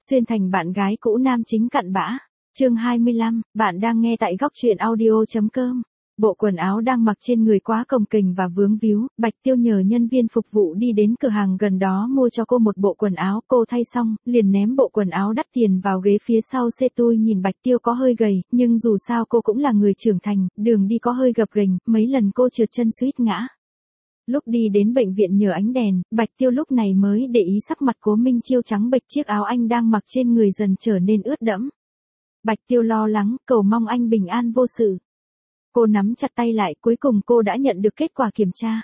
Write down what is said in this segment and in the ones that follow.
Xuyên thành bạn gái cũ nam chính cặn bã. Chương 25, bạn đang nghe tại góc truyện audio.com. Bộ quần áo đang mặc trên người quá cồng kềnh và vướng víu, Bạch Tiêu nhờ nhân viên phục vụ đi đến cửa hàng gần đó mua cho cô một bộ quần áo, cô thay xong, liền ném bộ quần áo đắt tiền vào ghế phía sau xe tui. Nhìn Bạch Tiêu có hơi gầy, nhưng dù sao cô cũng là người trưởng thành, đường đi có hơi gập ghềnh, mấy lần cô trượt chân suýt ngã. Lúc đi đến bệnh viện nhờ ánh đèn, Bạch Tiêu lúc này mới để ý sắc mặt Cố Minh Chiêu trắng bệch, chiếc áo anh đang mặc trên người dần trở nên ướt đẫm. Bạch Tiêu lo lắng, cầu mong anh bình an vô sự. Cô nắm chặt tay lại, cuối cùng cô đã nhận được kết quả kiểm tra.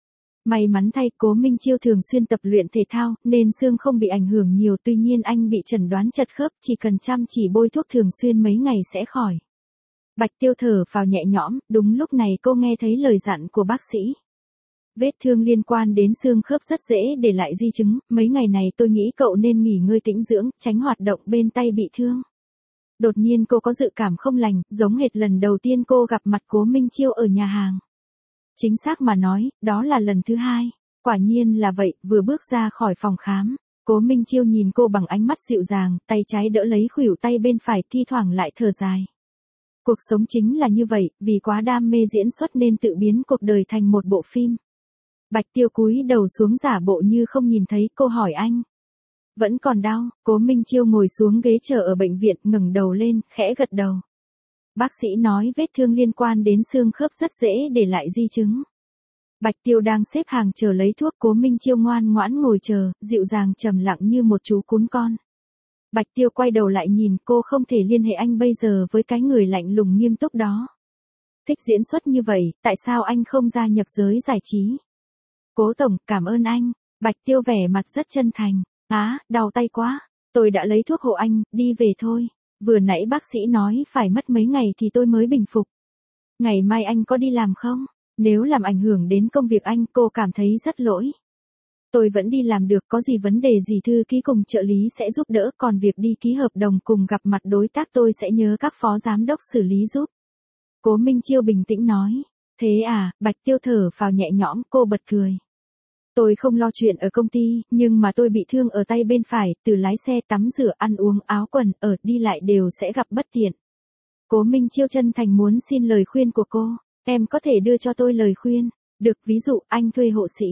May mắn thay, Cố Minh Chiêu thường xuyên tập luyện thể thao, nên xương không bị ảnh hưởng nhiều, tuy nhiên anh bị chẩn đoán chật khớp, chỉ cần chăm chỉ bôi thuốc thường xuyên mấy ngày sẽ khỏi. Bạch Tiêu thở phào nhẹ nhõm, đúng lúc này cô nghe thấy lời dặn của bác sĩ. Vết thương liên quan đến xương khớp rất dễ để lại di chứng, mấy ngày này tôi nghĩ cậu nên nghỉ ngơi tĩnh dưỡng, tránh hoạt động bên tay bị thương. Đột nhiên cô có dự cảm không lành, giống hệt lần đầu tiên cô gặp mặt Cố Minh Chiêu ở nhà hàng. Chính xác mà nói, đó là lần thứ hai. Quả nhiên là vậy, vừa bước ra khỏi phòng khám, Cố Minh Chiêu nhìn cô bằng ánh mắt dịu dàng, tay trái đỡ lấy khuỷu tay bên phải, thi thoảng lại thở dài. Cuộc sống chính là như vậy, vì quá đam mê diễn xuất nên tự biến cuộc đời thành một bộ phim. Bạch Tiêu cúi đầu xuống giả bộ như không nhìn thấy, cô hỏi anh. Vẫn còn đau? Cố Minh Chiêu ngồi xuống ghế chờ ở bệnh viện, ngẩng đầu lên, khẽ gật đầu. Bác sĩ nói vết thương liên quan đến xương khớp rất dễ để lại di chứng. Bạch Tiêu đang xếp hàng chờ lấy thuốc, Cố Minh Chiêu ngoan ngoãn ngồi chờ, dịu dàng trầm lặng như một chú cún con. Bạch Tiêu quay đầu lại nhìn, cô không thể liên hệ anh bây giờ với cái người lạnh lùng nghiêm túc đó. Thích diễn xuất như vậy, tại sao anh không gia nhập giới giải trí? Cố tổng, cảm ơn anh. Bạch Tiêu vẻ mặt rất chân thành. Đau tay quá. Tôi đã lấy thuốc hộ anh, đi về thôi. Vừa nãy bác sĩ nói phải mất mấy ngày thì tôi mới bình phục. Ngày mai anh có đi làm không? Nếu làm ảnh hưởng đến công việc anh, cô cảm thấy rất lỗi. Tôi vẫn đi làm được, có gì vấn đề gì thư ký cùng trợ lý sẽ giúp đỡ, còn việc đi ký hợp đồng cùng gặp mặt đối tác tôi sẽ nhớ các phó giám đốc xử lý giúp. Cố Minh Chiêu bình tĩnh nói. Thế à? Bạch Tiêu thở phào nhẹ nhõm, cô bật cười. Tôi không lo chuyện ở công ty, nhưng mà tôi bị thương ở tay bên phải, từ lái xe, tắm rửa, ăn uống, áo quần, đi lại đều sẽ gặp bất tiện. Cố Minh Chiêu chân thành muốn xin lời khuyên của cô. Em có thể đưa cho tôi lời khuyên. Được, ví dụ, anh thuê hộ sĩ.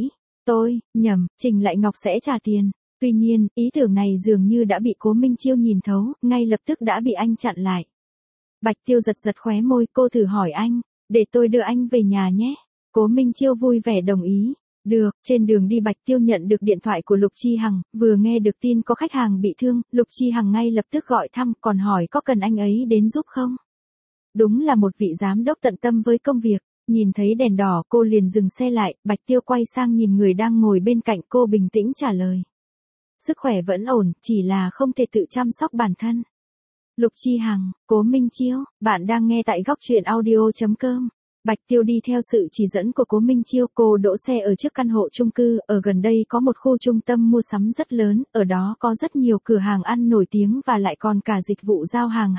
Trình Lại Ngọc sẽ trả tiền. Tuy nhiên, ý tưởng này dường như đã bị Cố Minh Chiêu nhìn thấu, ngay lập tức đã bị anh chặn lại. Bạch Tiêu giật giật khóe môi, cô thử hỏi anh, để tôi đưa anh về nhà nhé. Cố Minh Chiêu vui vẻ đồng ý. Được, trên đường đi Bạch Tiêu nhận được điện thoại của Lục Chi Hằng, vừa nghe được tin có khách hàng bị thương, Lục Chi Hằng ngay lập tức gọi thăm, còn hỏi có cần anh ấy đến giúp không. Đúng là một vị giám đốc tận tâm với công việc. Nhìn thấy đèn đỏ cô liền dừng xe lại, Bạch Tiêu quay sang nhìn người đang ngồi bên cạnh cô, bình tĩnh trả lời. Sức khỏe vẫn ổn, chỉ là không thể tự chăm sóc bản thân. Lục Chi Hằng, Cố Minh Chiêu, bạn đang nghe tại góc truyện audio.com. Bạch Tiêu đi theo sự chỉ dẫn của Cố Minh Chiêu, cô đỗ xe ở trước căn hộ chung cư, ở gần đây có một khu trung tâm mua sắm rất lớn, ở đó có rất nhiều cửa hàng ăn nổi tiếng và lại còn cả dịch vụ giao hàng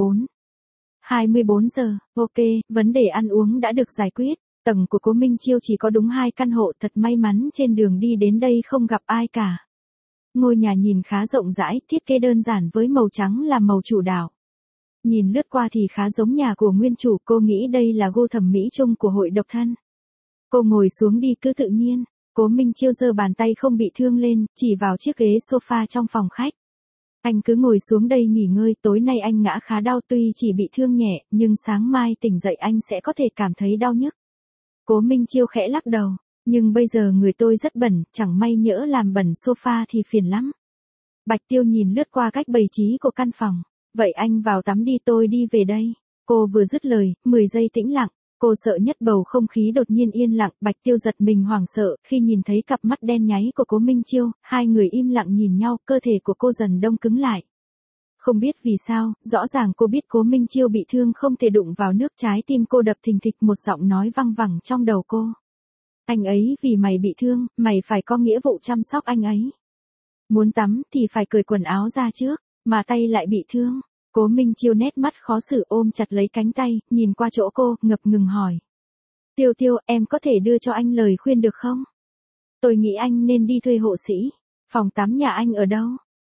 24 giờ. Ok, vấn đề ăn uống đã được giải quyết. Tầng của Cố Minh Chiêu chỉ có đúng 2 căn hộ, thật may mắn trên đường đi đến đây không gặp ai cả. Ngôi nhà nhìn khá rộng rãi, thiết kế đơn giản với màu trắng là màu chủ đạo. Nhìn lướt qua thì khá giống nhà của nguyên chủ, cô nghĩ đây là gu thẩm mỹ chung của hội độc thân. Cô ngồi xuống đi cứ tự nhiên. Cố Minh Chiêu giơ bàn tay không bị thương lên, chỉ vào chiếc ghế sofa trong phòng khách. Anh cứ ngồi xuống đây nghỉ ngơi, tối nay anh ngã khá đau, tuy chỉ bị thương nhẹ, nhưng sáng mai tỉnh dậy anh sẽ có thể cảm thấy đau nhức. Cố Minh Chiêu khẽ lắc đầu, nhưng bây giờ người tôi rất bẩn, chẳng may nhỡ làm bẩn sofa thì phiền lắm. Bạch Tiêu nhìn lướt qua cách bày trí của căn phòng. Vậy anh vào tắm đi, tôi đi về đây. Cô vừa dứt lời, 10 giây tĩnh lặng. Cô sợ nhất bầu không khí đột nhiên yên lặng. Bạch Tiêu giật mình hoảng sợ khi nhìn thấy cặp mắt đen nháy của Cố Minh Chiêu. Hai người im lặng nhìn nhau, cơ thể của cô dần đông cứng lại. Không biết vì sao, rõ ràng cô biết Cố Minh Chiêu bị thương không thể đụng vào nước, trái tim cô đập thình thịch, một giọng nói văng vẳng trong đầu cô. Anh ấy vì mày bị thương, mày phải có nghĩa vụ chăm sóc anh ấy. Muốn tắm thì phải cởi quần áo ra trước, mà tay lại bị thương. Cố Minh Chiêu nét mắt khó xử ôm chặt lấy cánh tay, nhìn qua chỗ cô, ngập ngừng hỏi. Tiêu Tiêu, em có thể đưa cho anh lời khuyên được không? Tôi nghĩ anh nên đi thuê hộ sĩ. Phòng tắm nhà anh ở đâu?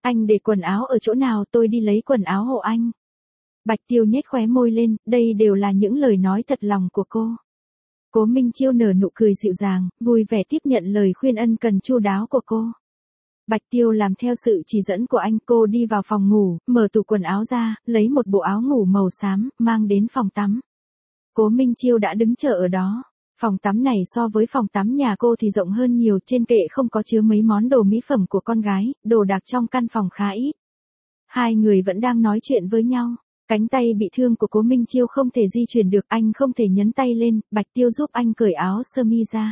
Anh để quần áo ở chỗ nào, tôi đi lấy quần áo hộ anh. Bạch Tiêu nhếch khóe môi lên, đây đều là những lời nói thật lòng của cô. Cố Minh Chiêu nở nụ cười dịu dàng, vui vẻ tiếp nhận lời khuyên ân cần chu đáo của cô. Bạch Tiêu làm theo sự chỉ dẫn của anh, cô đi vào phòng ngủ, mở tủ quần áo ra, lấy một bộ áo ngủ màu xám, mang đến phòng tắm. Cố Minh Chiêu đã đứng chờ ở đó. Phòng tắm này so với phòng tắm nhà cô thì rộng hơn nhiều, trên kệ không có chứa mấy món đồ mỹ phẩm của con gái, đồ đạc trong căn phòng khá ít. Hai người vẫn đang nói chuyện với nhau. Cánh tay bị thương của Cố Minh Chiêu không thể di chuyển được, anh không thể nhấn tay lên, Bạch Tiêu giúp anh cởi áo sơ mi ra.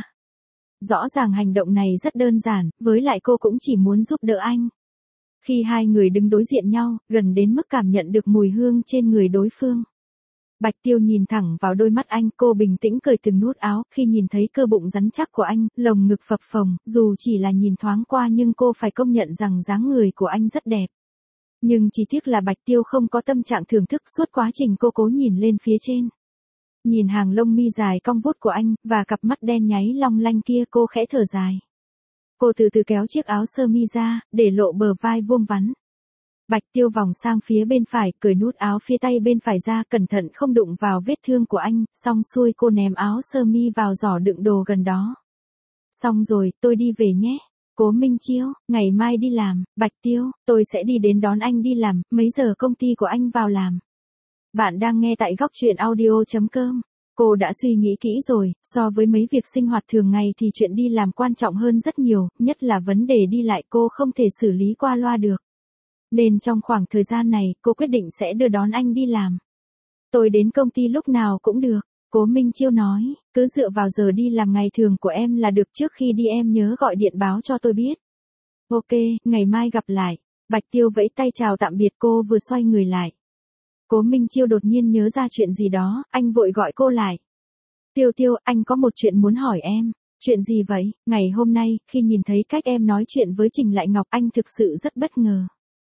Rõ ràng hành động này rất đơn giản, với lại cô cũng chỉ muốn giúp đỡ anh. Khi hai người đứng đối diện nhau, gần đến mức cảm nhận được mùi hương trên người đối phương. Bạch Tiêu nhìn thẳng vào đôi mắt anh, cô bình tĩnh cởi từng nút áo, khi nhìn thấy cơ bụng rắn chắc của anh, lồng ngực phập phồng, dù chỉ là nhìn thoáng qua nhưng cô phải công nhận rằng dáng người của anh rất đẹp. Nhưng chỉ tiếc là Bạch Tiêu không có tâm trạng thưởng thức, suốt quá trình cô cố nhìn lên phía trên. Nhìn hàng lông mi dài cong vút của anh, và cặp mắt đen nháy long lanh kia, cô khẽ thở dài. Cô từ từ kéo chiếc áo sơ mi ra, để lộ bờ vai vuông vắn. Bạch Tiêu vòng sang phía bên phải, cởi nút áo phía tay bên phải ra, cẩn thận không đụng vào vết thương của anh, xong xuôi cô ném áo sơ mi vào giỏ đựng đồ gần đó. Xong rồi, tôi đi về nhé. Cố Minh Chiêu, ngày mai đi làm. Bạch Tiêu, tôi sẽ đi đến đón anh đi làm, mấy giờ công ty của anh vào làm? Bạn đang nghe tại góc truyện audio.com. Cô đã suy nghĩ kỹ rồi, so với mấy việc sinh hoạt thường ngày thì chuyện đi làm quan trọng hơn rất nhiều, nhất là vấn đề đi lại cô không thể xử lý qua loa được. Nên trong khoảng thời gian này, cô quyết định sẽ đưa đón anh đi làm. Tôi đến công ty lúc nào cũng được. Cố Minh Chiêu nói, cứ dựa vào giờ đi làm ngày thường của em là được, trước khi đi em nhớ gọi điện báo cho tôi biết. Ok, ngày mai gặp lại. Bạch Tiêu vẫy tay chào tạm biệt, cô vừa xoay người lại. Cố Minh Chiêu đột nhiên nhớ ra chuyện gì đó, anh vội gọi cô lại. Tiêu Tiêu, anh có một chuyện muốn hỏi em. Chuyện gì vậy? Ngày hôm nay, khi nhìn thấy cách em nói chuyện với Trình Lại Ngọc, anh thực sự rất bất ngờ.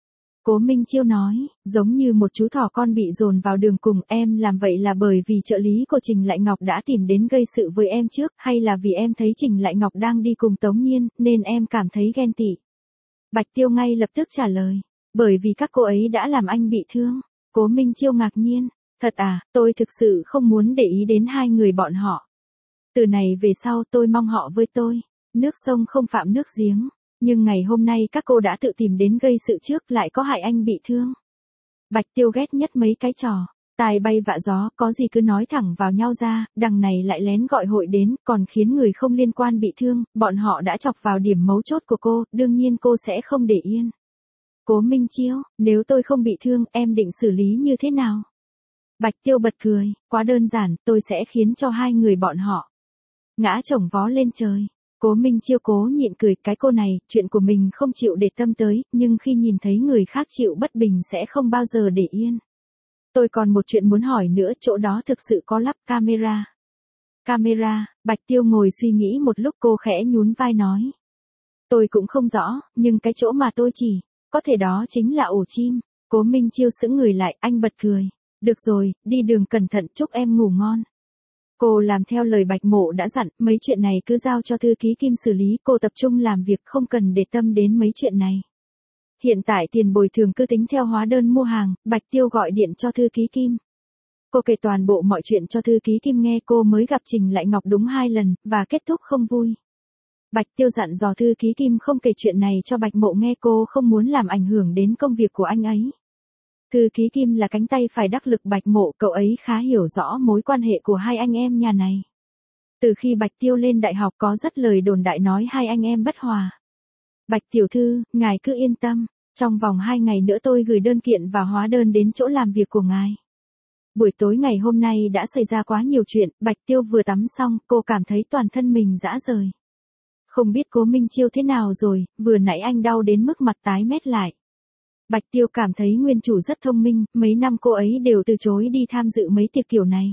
Cố Minh Chiêu nói, giống như một chú thỏ con bị dồn vào đường cùng, em làm vậy là bởi vì trợ lý của Trình Lại Ngọc đã tìm đến gây sự với em trước, hay là vì em thấy Trình Lại Ngọc đang đi cùng Tống Nhiên, nên em cảm thấy ghen tị? Bạch Tiêu ngay lập tức trả lời, bởi vì các cô ấy đã làm anh bị thương. Cố Minh Chiêu ngạc nhiên, thật à, tôi thực sự không muốn để ý đến hai người bọn họ. Từ này về sau tôi mong họ với tôi, nước sông không phạm nước giếng. Nhưng ngày hôm nay các cô đã tự tìm đến gây sự trước, lại có hại anh bị thương. Bạch Tiêu ghét nhất mấy cái trò tài bay vạ gió, có gì cứ nói thẳng vào nhau ra, đằng này lại lén gọi hội đến, còn khiến người không liên quan bị thương, bọn họ đã chọc vào điểm mấu chốt của cô, đương nhiên cô sẽ không để yên. Cố Minh Chiêu, nếu tôi không bị thương, em định xử lý như thế nào? Bạch Tiêu bật cười, quá đơn giản, tôi sẽ khiến cho hai người bọn họ ngã chồng vó lên trời. Cố Minh Chiêu cố nhịn cười, cái cô này, chuyện của mình không chịu để tâm tới, nhưng khi nhìn thấy người khác chịu bất bình sẽ không bao giờ để yên. Tôi còn một chuyện muốn hỏi nữa, chỗ đó thực sự có lắp camera? Camera? Bạch Tiêu ngồi suy nghĩ một lúc, cô khẽ nhún vai nói. Tôi cũng không rõ, nhưng cái chỗ mà tôi chỉ, có thể đó chính là ổ chim. Cố Minh Chiêu sững người lại, anh bật cười. Được rồi, đi đường cẩn thận, chúc em ngủ ngon. Cô làm theo lời Bạch Mộ đã dặn, mấy chuyện này cứ giao cho thư ký Kim xử lý, cô tập trung làm việc, không cần để tâm đến mấy chuyện này. Hiện tại tiền bồi thường cứ tính theo hóa đơn mua hàng. Bạch Tiêu gọi điện cho thư ký Kim. Cô kể toàn bộ mọi chuyện cho thư ký Kim nghe, cô mới gặp Trình Lại Ngọc đúng 2 lần, và kết thúc không vui. Bạch Tiêu dặn dò thư ký Kim không kể chuyện này cho Bạch Mộ nghe, cô không muốn làm ảnh hưởng đến công việc của anh ấy. Thư ký Kim là cánh tay phải đắc lực Bạch Mộ, cậu ấy khá hiểu rõ mối quan hệ của hai anh em nhà này. Từ khi Bạch Tiêu lên đại học có rất lời đồn đại nói hai anh em bất hòa. Bạch tiểu thư, ngài cứ yên tâm, trong vòng 2 ngày nữa tôi gửi đơn kiện và hóa đơn đến chỗ làm việc của ngài. Buổi tối ngày hôm nay đã xảy ra quá nhiều chuyện, Bạch Tiêu vừa tắm xong, cô cảm thấy toàn thân mình rã rời. Không biết Cố Minh Chiêu thế nào rồi, vừa nãy anh đau đến mức mặt tái mét lại. Bạch Tiêu cảm thấy nguyên chủ rất thông minh, mấy năm cô ấy đều từ chối đi tham dự mấy tiệc kiểu này.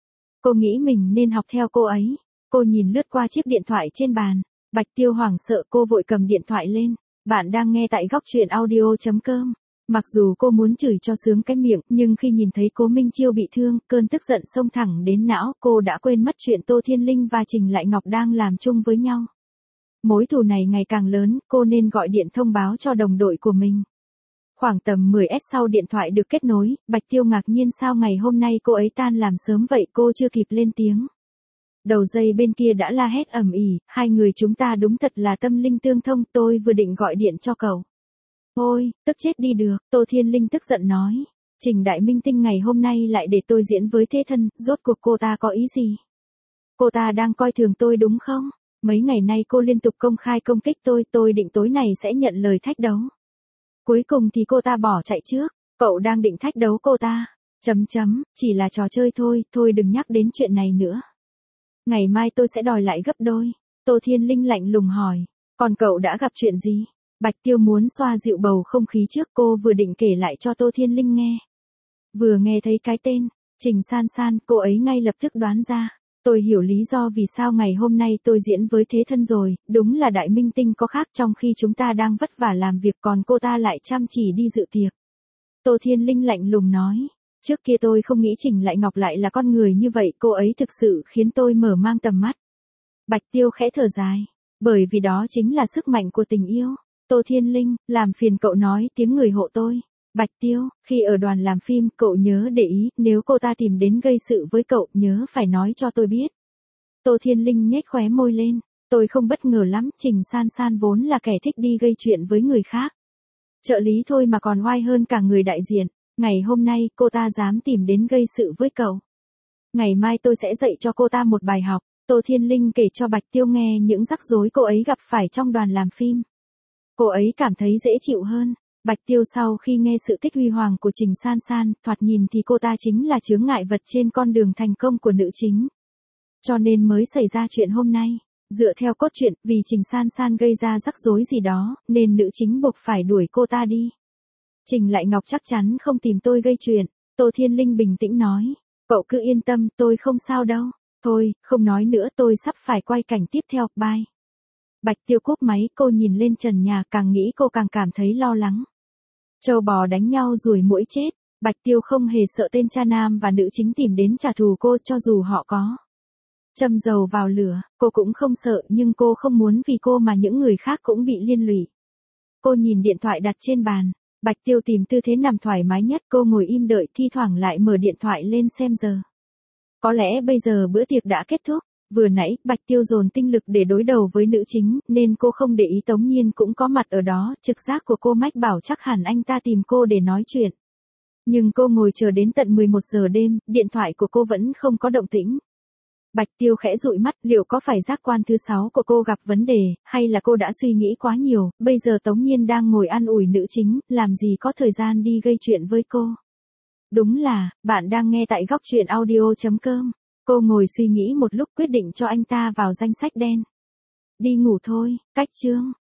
Cô nghĩ mình nên học theo cô ấy. Cô nhìn lướt qua chiếc điện thoại trên bàn. Bạch Tiêu hoảng sợ, cô vội cầm điện thoại lên. Bạn đang nghe tại góc truyện audio.com. Mặc dù cô muốn chửi cho sướng cái miệng, nhưng khi nhìn thấy Cố Minh Chiêu bị thương, cơn tức giận xông thẳng đến não, cô đã quên mất chuyện Tô Thiên Linh và Trình Lại Ngọc đang làm chung với nhau. Mối thù này ngày càng lớn, cô nên gọi điện thông báo cho đồng đội của mình. Khoảng tầm 10s sau điện thoại được kết nối, Bạch Tiêu ngạc nhiên sao ngày hôm nay cô ấy tan làm sớm vậy, cô chưa kịp lên tiếng. Đầu dây bên kia đã la hét ầm ĩ, hai người chúng ta đúng thật là tâm linh tương thông, tôi vừa định gọi điện cho cậu. Ôi, tức chết đi được, Tô Thiên Linh tức giận nói. Trình Đại Minh Tinh ngày hôm nay lại để tôi diễn với thế thân, rốt cuộc cô ta có ý gì? Cô ta đang coi thường tôi đúng không? Mấy ngày nay cô liên tục công khai công kích tôi định tối này sẽ nhận lời thách đấu. Cuối cùng thì cô ta bỏ chạy trước, cậu đang định thách đấu cô ta. Chỉ là trò chơi thôi đừng nhắc đến chuyện này nữa. Ngày mai tôi sẽ đòi lại gấp đôi. Tô Thiên Linh lạnh lùng hỏi, còn cậu đã gặp chuyện gì? Bạch Tiêu muốn xoa dịu bầu không khí trước, cô vừa định kể lại cho Tô Thiên Linh nghe. Vừa nghe thấy cái tên, Trình San San, cô ấy ngay lập tức đoán ra. Tôi hiểu lý do vì sao ngày hôm nay tôi diễn với thế thân rồi, đúng là Đại Minh Tinh có khác, trong khi chúng ta đang vất vả làm việc còn cô ta lại chăm chỉ đi dự tiệc. Tô Thiên Linh lạnh lùng nói, trước kia tôi không nghĩ Trình Lại Ngọc lại là con người như vậy, cô ấy thực sự khiến tôi mở mang tầm mắt. Bạch Tiêu khẽ thở dài, bởi vì đó chính là sức mạnh của tình yêu. Tô Thiên Linh, làm phiền cậu nói tiếng người hộ tôi. Bạch Tiêu, khi ở đoàn làm phim, cậu nhớ để ý, nếu cô ta tìm đến gây sự với cậu, nhớ phải nói cho tôi biết. Tô Thiên Linh nhếch khóe môi lên, tôi không bất ngờ lắm, Trình San San vốn là kẻ thích đi gây chuyện với người khác. Trợ lý thôi mà còn oai hơn cả người đại diện, ngày hôm nay cô ta dám tìm đến gây sự với cậu. Ngày mai tôi sẽ dạy cho cô ta một bài học. Tô Thiên Linh kể cho Bạch Tiêu nghe những rắc rối cô ấy gặp phải trong đoàn làm phim. Cô ấy cảm thấy dễ chịu hơn. Bạch Tiêu sau khi nghe sự tích huy hoàng của Trình San San, thoạt nhìn thì cô ta chính là chướng ngại vật trên con đường thành công của nữ chính. Cho nên mới xảy ra chuyện hôm nay. Dựa theo cốt truyện, vì Trình San San gây ra rắc rối gì đó, nên nữ chính buộc phải đuổi cô ta đi. Trình Lại Ngọc chắc chắn không tìm tôi gây chuyện. Tô Thiên Linh bình tĩnh nói. Cậu cứ yên tâm, tôi không sao đâu. Thôi, không nói nữa, tôi sắp phải quay cảnh tiếp theo, bye. Bạch Tiêu cúp máy, cô nhìn lên trần nhà, càng nghĩ cô càng cảm thấy lo lắng. Trâu bò đánh nhau ruồi muỗi chết, Bạch Tiêu không hề sợ tên cha nam và nữ chính tìm đến trả thù cô, cho dù họ có châm dầu vào lửa, cô cũng không sợ, nhưng cô không muốn vì cô mà những người khác cũng bị liên lụy. Cô nhìn điện thoại đặt trên bàn, Bạch Tiêu tìm tư thế nằm thoải mái nhất, cô ngồi im đợi, thi thoảng lại mở điện thoại lên xem giờ. Có lẽ bây giờ bữa tiệc đã kết thúc. Vừa nãy, Bạch Tiêu dồn tinh lực để đối đầu với nữ chính, nên cô không để ý Tống Nhiên cũng có mặt ở đó, trực giác của cô mách bảo chắc hẳn anh ta tìm cô để nói chuyện. Nhưng cô ngồi chờ đến tận 11 giờ đêm, điện thoại của cô vẫn không có động tĩnh. Bạch Tiêu khẽ dụi mắt, liệu có phải giác quan thứ 6 của cô gặp vấn đề, hay là cô đã suy nghĩ quá nhiều, bây giờ Tống Nhiên đang ngồi an ủi nữ chính, làm gì có thời gian đi gây chuyện với cô. Đúng là, bạn đang nghe tại góc truyện audio.com. Cô ngồi suy nghĩ một lúc quyết định cho anh ta vào danh sách đen. Đi ngủ thôi, cách chương.